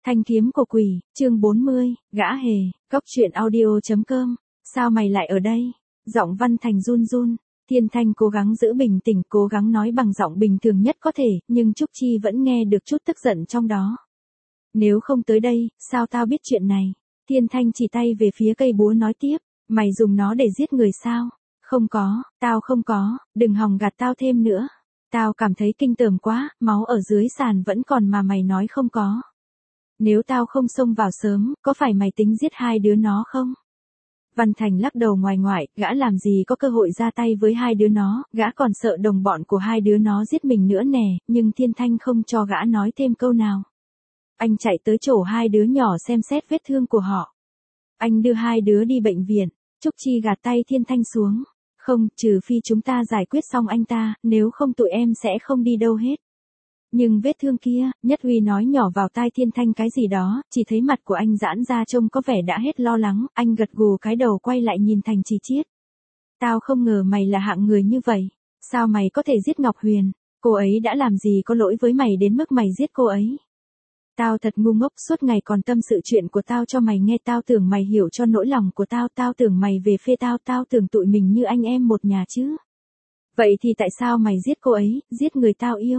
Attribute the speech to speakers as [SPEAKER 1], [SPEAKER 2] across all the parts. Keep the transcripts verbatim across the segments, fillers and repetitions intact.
[SPEAKER 1] Thanh kiếm của quỷ, chương bốn mươi, gã hề, cốc truyện audio chấm com. Sao mày lại ở đây? Giọng Văn Thành run run. Thiên Thanh cố gắng giữ bình tĩnh, cố gắng nói bằng giọng bình thường nhất có thể, nhưng Trúc Chi vẫn nghe được chút tức giận trong đó. Nếu không tới đây, sao tao biết chuyện này? Thiên Thanh chỉ tay về phía cây búa nói tiếp, mày dùng nó để giết người sao? Không có, tao không có, đừng hòng gạt tao thêm nữa. Tao cảm thấy kinh tởm quá, máu ở dưới sàn vẫn còn mà mày nói không có. Nếu tao không xông vào sớm, có phải mày tính giết hai đứa nó không? Văn Thành lắc đầu ngoài ngoại, gã làm gì có cơ hội ra tay với hai đứa nó, gã còn sợ đồng bọn của hai đứa nó giết mình nữa nè, nhưng Thiên Thanh không cho gã nói thêm câu nào. Anh chạy tới chỗ hai đứa nhỏ xem xét vết thương của họ. Anh đưa hai đứa đi bệnh viện. Trúc Chi gạt tay Thiên Thanh xuống. Không, trừ phi chúng ta giải quyết xong anh ta, nếu không tụi em sẽ không đi đâu hết. Nhưng vết thương kia, Nhất Huy nói nhỏ vào tai Thiên Thanh cái gì đó, chỉ thấy mặt của anh giãn ra trông có vẻ đã hết lo lắng, anh gật gù cái đầu quay lại nhìn Thành Trì Chiết. Tao không ngờ mày là hạng người như vậy, sao mày có thể giết Ngọc Huyền, cô ấy đã làm gì có lỗi với mày đến mức mày giết cô ấy. Tao thật ngu ngốc, suốt ngày còn tâm sự chuyện của tao cho mày nghe, tao tưởng mày hiểu cho nỗi lòng của tao, tao tưởng mày về phê tao, tao tưởng tụi mình như anh em một nhà chứ. Vậy thì tại sao mày giết cô ấy, giết người tao yêu?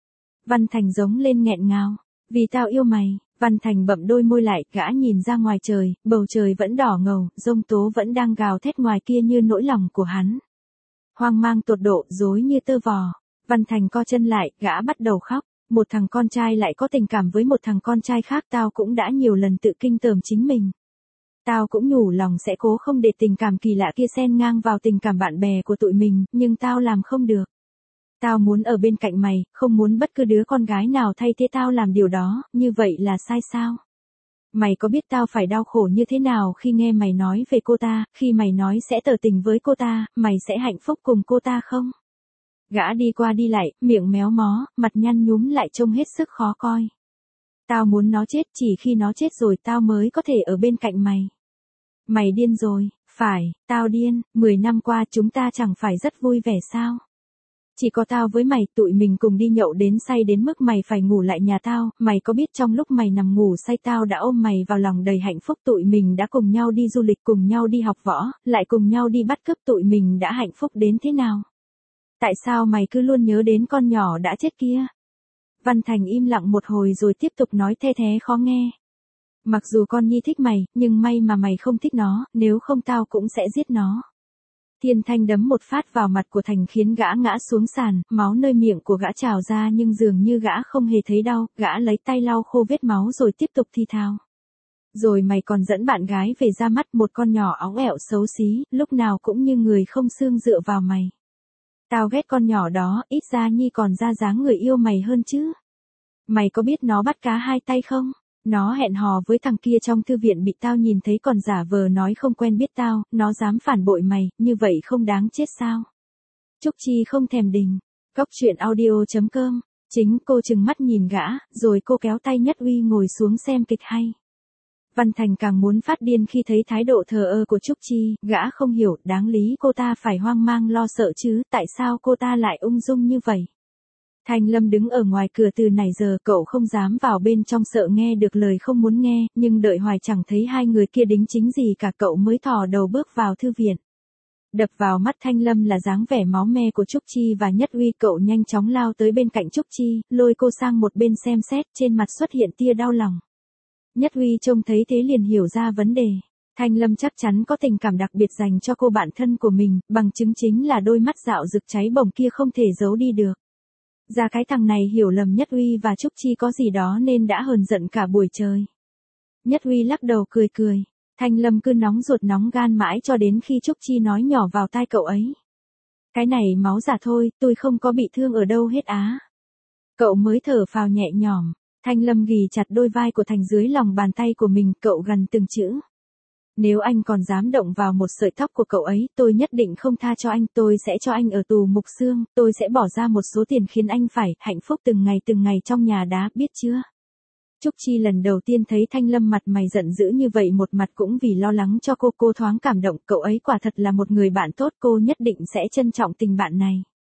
[SPEAKER 1] Văn Thành giống lên nghẹn ngào, vì tao yêu mày. Văn Thành bậm đôi môi lại, gã nhìn ra ngoài trời, bầu trời vẫn đỏ ngầu, giông tố vẫn đang gào thét ngoài kia như nỗi lòng của hắn. Hoang mang tột độ, rối như tơ vò. Văn Thành co chân lại, gã bắt đầu khóc. Một thằng con trai lại có tình cảm với một thằng con trai khác, tao cũng đã nhiều lần tự kinh tởm chính mình. Tao cũng nhủ lòng sẽ cố không để tình cảm kỳ lạ kia xen ngang vào tình cảm bạn bè của tụi mình, nhưng tao làm không được. Tao muốn ở bên cạnh mày, không muốn bất cứ đứa con gái nào thay thế tao làm điều đó, như vậy là sai sao? Mày có biết tao phải đau khổ như thế nào khi nghe mày nói về cô ta, khi mày nói sẽ tỏ tình với cô ta, mày sẽ hạnh phúc cùng cô ta không? Gã đi qua đi lại, miệng méo mó, mặt nhăn nhúm lại trông hết sức khó coi. Tao muốn nó chết, chỉ khi nó chết rồi tao mới có thể ở bên cạnh mày. Mày điên rồi, phải, tao điên, mười năm qua chúng ta chẳng phải rất vui vẻ sao? Chỉ có tao với mày, tụi mình cùng đi nhậu đến say đến mức mày phải ngủ lại nhà tao, mày có biết trong lúc mày nằm ngủ say tao đã ôm mày vào lòng đầy hạnh phúc, tụi mình đã cùng nhau đi du lịch, cùng nhau đi học võ, lại cùng nhau đi bắt cướp, tụi mình đã hạnh phúc đến thế nào? Tại sao mày cứ luôn nhớ đến con nhỏ đã chết kia? Văn Thành im lặng một hồi rồi tiếp tục nói the thé khó nghe. Mặc dù con Nhi thích mày, nhưng may mà mày không thích nó, nếu không tao cũng sẽ giết nó. Thiên Thanh đấm một phát vào mặt của Thành khiến gã ngã xuống sàn, máu nơi miệng của gã trào ra nhưng dường như gã không hề thấy đau, gã lấy tay lau khô vết máu rồi tiếp tục thi thao. Rồi mày còn dẫn bạn gái về ra mắt, một con nhỏ óng ẹo xấu xí, lúc nào cũng như người không xương dựa vào mày. Tao ghét con nhỏ đó, ít ra Nhi còn ra dáng người yêu mày hơn chứ. Mày có biết nó bắt cá hai tay không? Nó hẹn hò với thằng kia trong thư viện bị tao nhìn thấy còn giả vờ nói không quen biết tao, nó dám phản bội mày, như vậy không đáng chết sao? Trúc Chi không thèm đình. Cốc truyện audio chấm com. Chính cô trừng mắt nhìn gã, rồi cô kéo tay Nhất Huy ngồi xuống xem kịch hay. Văn Thành càng muốn phát điên khi thấy thái độ thờ ơ của Trúc Chi, gã không hiểu, đáng lý cô ta phải hoang mang lo sợ chứ, tại sao cô ta lại ung dung như vậy? Thanh Lâm đứng ở ngoài cửa từ nãy giờ, cậu không dám vào bên trong sợ nghe được lời không muốn nghe, nhưng đợi hoài chẳng thấy hai người kia đính chính gì cả, cậu mới thò đầu bước vào thư viện. Đập vào mắt Thanh Lâm là dáng vẻ máu me của Trúc Chi và Nhất Huy, cậu nhanh chóng lao tới bên cạnh Trúc Chi, lôi cô sang một bên xem xét, trên mặt xuất hiện tia đau lòng. Nhất Huy trông thấy thế liền hiểu ra vấn đề. Thanh Lâm chắc chắn có tình cảm đặc biệt dành cho cô bạn thân của mình, bằng chứng chính là đôi mắt dạo rực cháy bỏng kia không thể giấu đi được. Ra cái thằng này hiểu lầm Nhất Huy và Trúc Chi có gì đó nên đã hờn giận cả buổi trời. Nhất Huy lắc đầu cười cười. Thanh Lâm cứ nóng ruột nóng gan mãi cho đến khi Trúc Chi nói nhỏ vào tai cậu ấy. Cái này máu giả thôi, tôi không có bị thương ở đâu hết á. Cậu mới thở phào nhẹ nhõm. Thanh Lâm ghì chặt đôi vai của Thành dưới lòng bàn tay của mình, cậu gằn từng chữ. Nếu anh còn dám động vào một sợi tóc của cậu ấy, tôi nhất định không tha cho anh, tôi sẽ cho anh ở tù mục xương, tôi sẽ bỏ ra một số tiền khiến anh phải hạnh phúc từng ngày từng ngày trong nhà đá, biết chưa? Trúc Chi lần đầu tiên thấy Thanh Lâm mặt mày giận dữ như vậy, một mặt cũng vì lo lắng cho cô, cô thoáng cảm động, cậu ấy quả thật là một người bạn tốt, cô nhất định sẽ trân trọng tình bạn này.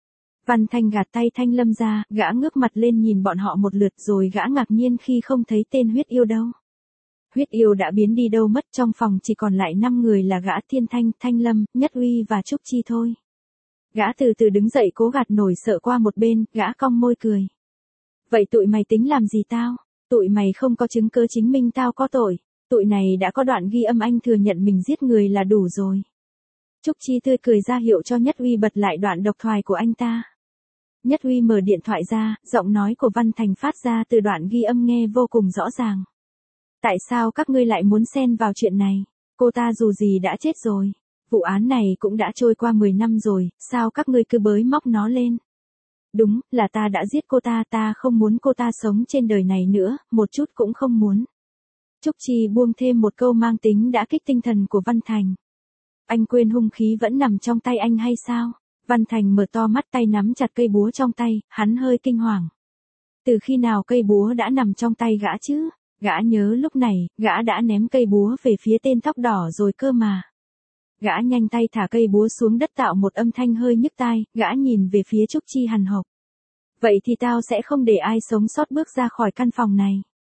[SPEAKER 1] Văn Thành gạt tay Thanh Lâm ra, gã ngước mặt lên nhìn bọn họ một lượt rồi gã ngạc nhiên khi không thấy tên huyết yêu đâu. Huyết yêu đã biến đi đâu mất, trong phòng chỉ còn lại năm người là gã Thiên Thanh, Thanh Lâm, Nhất Uy và Trúc Chi thôi. Gã từ từ đứng dậy cố gạt nổi sợ qua một bên, gã cong môi cười. Vậy tụi mày tính làm gì tao? Tụi mày không có chứng cứ chứng minh tao có tội. Tụi này đã có đoạn ghi âm anh thừa nhận mình giết người là đủ rồi. Trúc Chi tươi cười ra hiệu cho Nhất Uy bật lại đoạn độc thoại của anh ta. Nhất Uy mở điện thoại ra, giọng nói của Văn Thành phát ra từ đoạn ghi âm nghe vô cùng rõ ràng. Tại sao các ngươi lại muốn xen vào chuyện này? Cô ta dù gì đã chết rồi. Vụ án này cũng đã trôi qua mười năm rồi, sao các ngươi cứ bới móc nó lên? Đúng, là ta đã giết cô ta, ta không muốn cô ta sống trên đời này nữa, một chút cũng không muốn. Trúc Chi buông thêm một câu mang tính đã kích tinh thần của Văn Thành. Anh quên hung khí vẫn nằm trong tay anh hay sao? Văn Thành mở to mắt, tay nắm chặt cây búa trong tay, hắn hơi kinh hoàng. Từ khi nào cây búa đã nằm trong tay gã chứ? Gã nhớ lúc này, gã đã ném cây búa về phía tên tóc đỏ rồi cơ mà. Gã nhanh tay thả cây búa xuống đất tạo một âm thanh hơi nhức tai, gã nhìn về phía Trúc Chi hằn học. Vậy thì tao sẽ không để ai sống sót bước ra khỏi căn phòng này.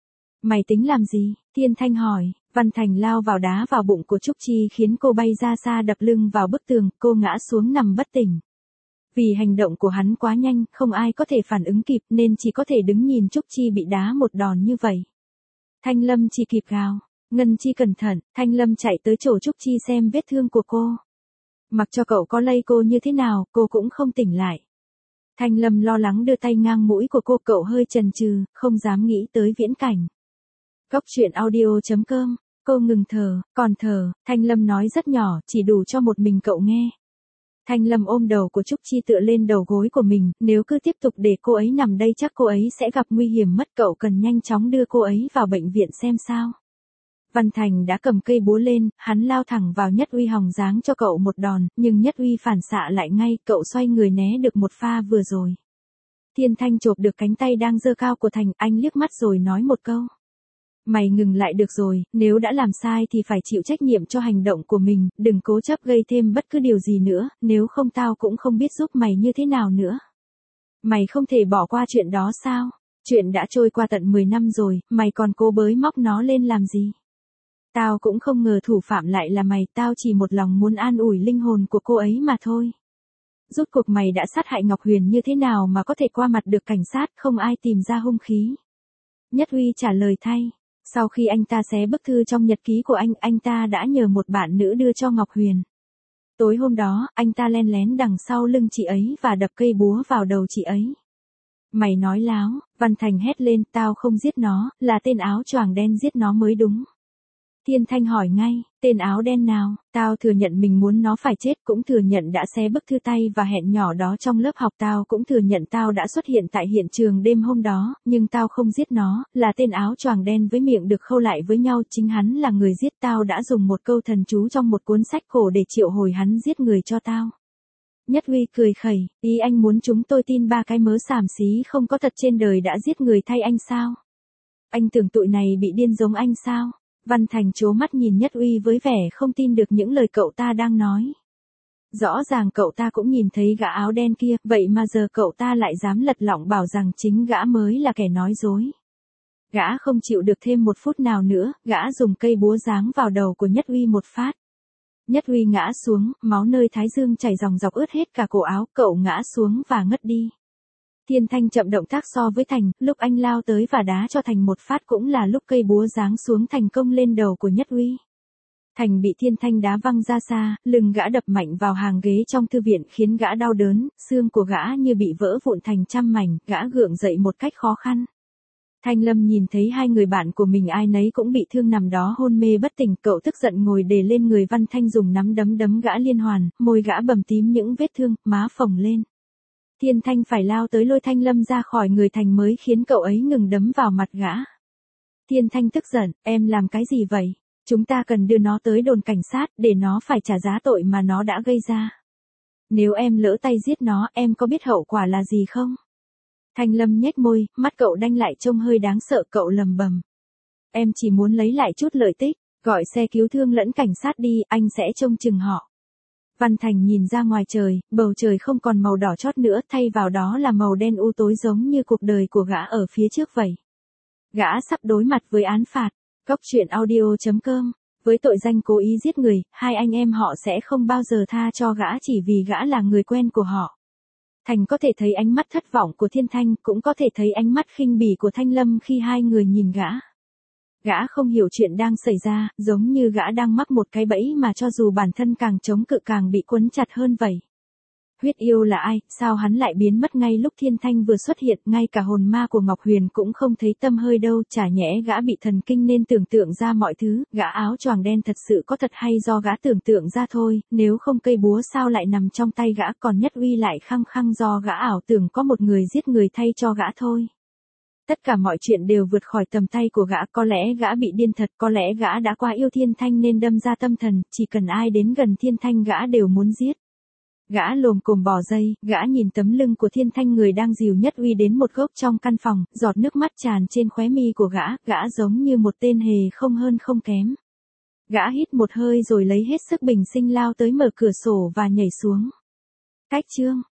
[SPEAKER 1] Mày tính làm gì? Thiên Thanh hỏi. Văn Thành lao vào đá vào bụng của Trúc Chi khiến cô bay ra xa đập lưng vào bức tường, cô ngã xuống nằm bất tỉnh. Vì hành động của hắn quá nhanh, không ai có thể phản ứng kịp nên chỉ có thể đứng nhìn Trúc Chi bị đá một đòn như vậy. Thanh Lâm chỉ kịp gào. Ngân Chi cẩn thận, Thanh Lâm chạy tới chỗ Trúc Chi xem vết thương của cô. Mặc cho cậu có lay cô như thế nào, cô cũng không tỉnh lại. Thanh Lâm lo lắng đưa tay ngang mũi của cô, cậu hơi chần chừ, không dám nghĩ tới viễn cảnh. Cốc truyện audio chấm com, cô ngừng thở, còn thở, Thanh Lâm nói rất nhỏ, chỉ đủ cho một mình cậu nghe. Thanh Lâm ôm đầu của Trúc Chi tựa lên đầu gối của mình, nếu cứ tiếp tục để cô ấy nằm đây chắc cô ấy sẽ gặp nguy hiểm mất, cậu cần nhanh chóng đưa cô ấy vào bệnh viện xem sao. Văn Thành đã cầm cây búa lên, hắn lao thẳng vào Nhất Uy hòng giáng cho cậu một đòn, nhưng Nhất Uy phản xạ lại ngay, cậu xoay người né được một pha vừa rồi. Thiên Thanh chộp được cánh tay đang giơ cao của Thành, anh liếc mắt rồi nói một câu. Mày ngừng lại được rồi, nếu đã làm sai thì phải chịu trách nhiệm cho hành động của mình, đừng cố chấp gây thêm bất cứ điều gì nữa, nếu không tao cũng không biết giúp mày như thế nào nữa. Mày không thể bỏ qua chuyện đó sao? Chuyện đã trôi qua tận mười năm rồi, mày còn cố bới móc nó lên làm gì? Tao cũng không ngờ thủ phạm lại là mày, tao chỉ một lòng muốn an ủi linh hồn của cô ấy mà thôi. Rốt cuộc mày đã sát hại Ngọc Huyền như thế nào mà có thể qua mặt được cảnh sát, không ai tìm ra hung khí. Nhất Uy trả lời thay. Sau khi anh ta xé bức thư trong nhật ký của anh, anh ta đã nhờ một bạn nữ đưa cho Ngọc Huyền. Tối hôm đó, anh ta len lén đằng sau lưng chị ấy và đập cây búa vào đầu chị ấy. Mày nói láo, Văn Thành hét lên, tao không giết nó, là tên áo choàng đen giết nó mới đúng. Thiên Thanh hỏi ngay, tên áo đen nào? Tao thừa nhận mình muốn nó phải chết, cũng thừa nhận đã xé bức thư tay và hẹn nhỏ đó trong lớp học, tao cũng thừa nhận tao đã xuất hiện tại hiện trường đêm hôm đó, nhưng tao không giết nó, là tên áo choàng đen với miệng được khâu lại với nhau, chính hắn là người giết, tao đã dùng một câu thần chú trong một cuốn sách cổ để triệu hồi hắn giết người cho tao. Nhất Uy cười khẩy, ý anh muốn chúng tôi tin ba cái mớ xàm xí không có thật trên đời đã giết người thay anh sao? Anh tưởng tụi này bị điên giống anh sao? Văn Thành trố mắt nhìn Nhất Uy với vẻ không tin được những lời cậu ta đang nói. Rõ ràng cậu ta cũng nhìn thấy gã áo đen kia, vậy mà giờ cậu ta lại dám lật lọng bảo rằng chính gã mới là kẻ nói dối. Gã không chịu được thêm một phút nào nữa, gã dùng cây búa giáng vào đầu của Nhất Uy một phát. Nhất Uy ngã xuống, máu nơi thái dương chảy ròng rọc ướt hết cả cổ áo, cậu ngã xuống và ngất đi. Thiên Thanh chậm động tác so với Thành, lúc anh lao tới và đá cho Thành một phát cũng là lúc cây búa giáng xuống thành công lên đầu của Nhất Uy. Thành bị Thiên Thanh đá văng ra xa, lưng gã đập mạnh vào hàng ghế trong thư viện khiến gã đau đớn, xương của gã như bị vỡ vụn thành trăm mảnh, gã gượng dậy một cách khó khăn. Thanh Lâm nhìn thấy hai người bạn của mình ai nấy cũng bị thương nằm đó hôn mê bất tỉnh, cậu tức giận ngồi đề lên người Văn Thanh dùng nắm đấm đấm gã liên hoàn, môi gã bầm tím những vết thương, má phồng lên. Thiên Thanh phải lao tới lôi Thanh Lâm ra khỏi người Thành mới khiến cậu ấy ngừng đấm vào mặt gã. Thiên Thanh tức giận, em làm cái gì vậy? Chúng ta cần đưa nó tới đồn cảnh sát để nó phải trả giá tội mà nó đã gây ra. Nếu em lỡ tay giết nó, em có biết hậu quả là gì không? Thanh Lâm nhếch môi, mắt cậu đanh lại trông hơi đáng sợ, cậu lầm bầm. Em chỉ muốn lấy lại chút lợi tích, gọi xe cứu thương lẫn cảnh sát đi, anh sẽ trông chừng họ. Văn Thành nhìn ra ngoài trời, bầu trời không còn màu đỏ chót nữa, thay vào đó là màu đen u tối giống như cuộc đời của gã ở phía trước vậy. Gã sắp đối mặt với án phạt. Cốc truyện audio chấm com. Với tội danh cố ý giết người, hai anh em họ sẽ không bao giờ tha cho gã chỉ vì gã là người quen của họ. Thành có thể thấy ánh mắt thất vọng của Thiên Thanh, cũng có thể thấy ánh mắt khinh bỉ của Thanh Lâm khi hai người nhìn gã. Gã không hiểu chuyện đang xảy ra, giống như gã đang mắc một cái bẫy mà cho dù bản thân càng chống cự càng bị quấn chặt hơn vậy. Huyết yêu là ai, sao hắn lại biến mất ngay lúc Thiên Thanh vừa xuất hiện, ngay cả hồn ma của Ngọc Huyền cũng không thấy tăm hơi đâu, chả nhẽ gã bị thần kinh nên tưởng tượng ra mọi thứ, gã áo choàng đen thật sự có thật hay do gã tưởng tượng ra thôi, nếu không cây búa sao lại nằm trong tay gã, còn Nhất Uy lại khăng khăng do gã ảo tưởng có một người giết người thay cho gã thôi. Tất cả mọi chuyện đều vượt khỏi tầm tay của gã, có lẽ gã bị điên thật, có lẽ gã đã quá yêu Thiên Thanh nên đâm ra tâm thần, chỉ cần ai đến gần Thiên Thanh gã đều muốn giết. Gã lồm cồm bò dậy, gã nhìn tấm lưng của Thiên Thanh người đang dìu Nhất Uy đến một góc trong căn phòng, giọt nước mắt tràn trên khóe mi của gã, gã giống như một tên hề không hơn không kém. Gã hít một hơi rồi lấy hết sức bình sinh lao tới mở cửa sổ và nhảy xuống. Cách chương